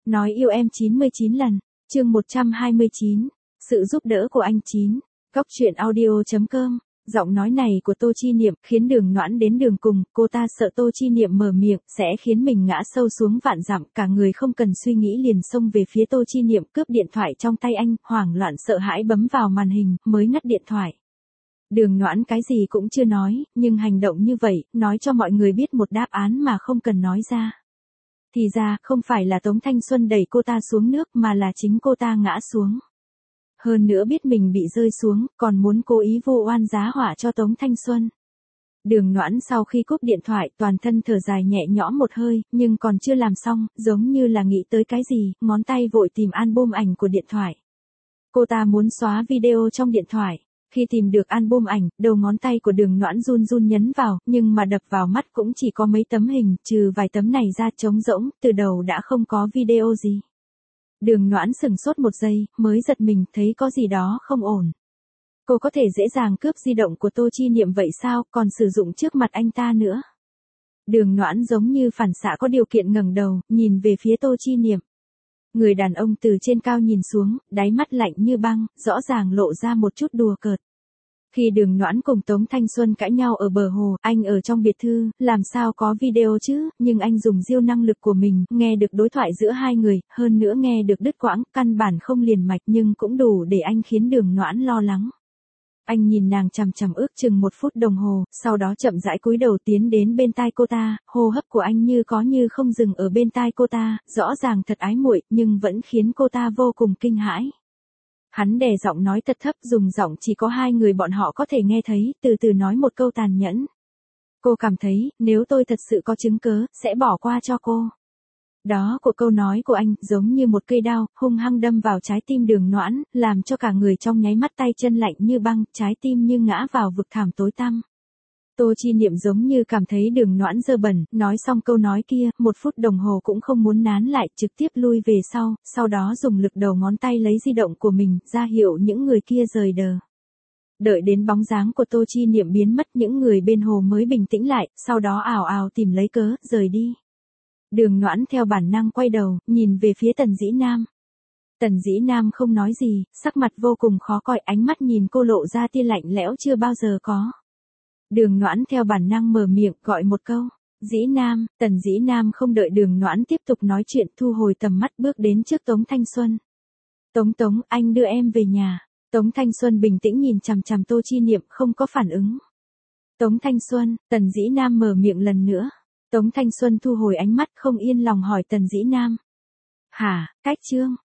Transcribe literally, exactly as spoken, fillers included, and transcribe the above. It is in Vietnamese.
Nói yêu em chín mươi chín lần, chương một trăm hai mươi chín, sự giúp đỡ của anh Chín. Góc truyện audio chấm com. Giọng nói này của Tô Chi Niệm khiến Đường Noãn đến đường cùng, cô ta sợ Tô Chi Niệm mở miệng sẽ khiến mình ngã sâu xuống vạn dặm, cả người không cần suy nghĩ liền xông về phía Tô Chi Niệm, cướp điện thoại trong tay anh, hoảng loạn sợ hãi bấm vào màn hình, mới ngắt điện thoại. Đường Noãn cái gì cũng chưa nói, nhưng hành động như vậy, nói cho mọi người biết một đáp án mà không cần nói ra. Thì ra, không phải là Tống Thanh Xuân đẩy cô ta xuống nước mà là chính cô ta ngã xuống. Hơn nữa biết mình bị rơi xuống, còn muốn cố ý vu oan giá họa cho Tống Thanh Xuân. Đường Noãn sau khi cúp điện thoại toàn thân thở dài nhẹ nhõm một hơi, nhưng còn chưa làm xong, giống như là nghĩ tới cái gì, ngón tay vội tìm album ảnh của điện thoại. Cô ta muốn xóa video trong điện thoại. Khi tìm được album ảnh, đầu ngón tay của Đường Noãn run run nhấn vào, nhưng mà đập vào mắt cũng chỉ có mấy tấm hình, trừ vài tấm này ra trống rỗng, từ đầu đã không có video gì. Đường Noãn sửng sốt một giây, mới giật mình thấy có gì đó không ổn. Cô có thể dễ dàng cướp di động của Tô Chi Niệm vậy sao, còn sử dụng trước mặt anh ta nữa. Đường Noãn giống như phản xạ có điều kiện ngẩng đầu, nhìn về phía Tô Chi Niệm. Người đàn ông từ trên cao nhìn xuống, đáy mắt lạnh như băng, rõ ràng lộ ra một chút đùa cợt. Khi Đường Noãn cùng Tống Thanh Xuân cãi nhau ở bờ hồ, anh ở trong biệt thư, làm sao có video chứ, nhưng anh dùng diêu năng lực của mình, nghe được đối thoại giữa hai người, hơn nữa nghe được đứt quãng, căn bản không liền mạch nhưng cũng đủ để anh khiến Đường Noãn lo lắng. Anh nhìn nàng chằm chằm ước chừng một phút đồng hồ, sau đó chậm rãi cúi đầu tiến đến bên tai cô ta, hô hấp của anh như có như không dừng ở bên tai cô ta, rõ ràng thật ái muội, nhưng vẫn khiến cô ta vô cùng kinh hãi. Hắn đè giọng nói thật thấp, dùng giọng chỉ có hai người bọn họ có thể nghe thấy, từ từ nói một câu tàn nhẫn. Cô cảm thấy, nếu tôi thật sự có chứng cớ, sẽ bỏ qua cho cô. Đó của câu nói của anh, giống như một cây đao, hung hăng đâm vào trái tim Đường Noãn, làm cho cả người trong nháy mắt tay chân lạnh như băng, trái tim như ngã vào vực thẳm tối tăm. Tô Chi Niệm giống như cảm thấy Đường Noãn dơ bẩn, nói xong câu nói kia, một phút đồng hồ cũng không muốn nán lại, trực tiếp lui về sau, sau đó dùng lực đầu ngón tay lấy di động của mình, ra hiệu những người kia rời đờ. Đợi đến bóng dáng của Tô Chi Niệm biến mất, những người bên hồ mới bình tĩnh lại, sau đó ào ào tìm lấy cớ, rời đi. Đường Noãn theo bản năng quay đầu, nhìn về phía Tần Dĩ Nam. Tần Dĩ Nam không nói gì, sắc mặt vô cùng khó coi, ánh mắt nhìn cô lộ ra tia lạnh lẽo chưa bao giờ có. Đường Noãn theo bản năng mở miệng, gọi một câu. Dĩ Nam, Tần Dĩ Nam không đợi Đường Noãn tiếp tục nói chuyện, thu hồi tầm mắt bước đến trước Tống Thanh Xuân. Tống Tống, anh đưa em về nhà. Tống Thanh Xuân bình tĩnh nhìn chằm chằm Tô Chi Niệm, không có phản ứng. Tống Thanh Xuân, Tần Dĩ Nam mở miệng lần nữa. Tống Thanh Xuân thu hồi ánh mắt, không yên lòng hỏi Tần Dĩ Nam. Hả, cách trương,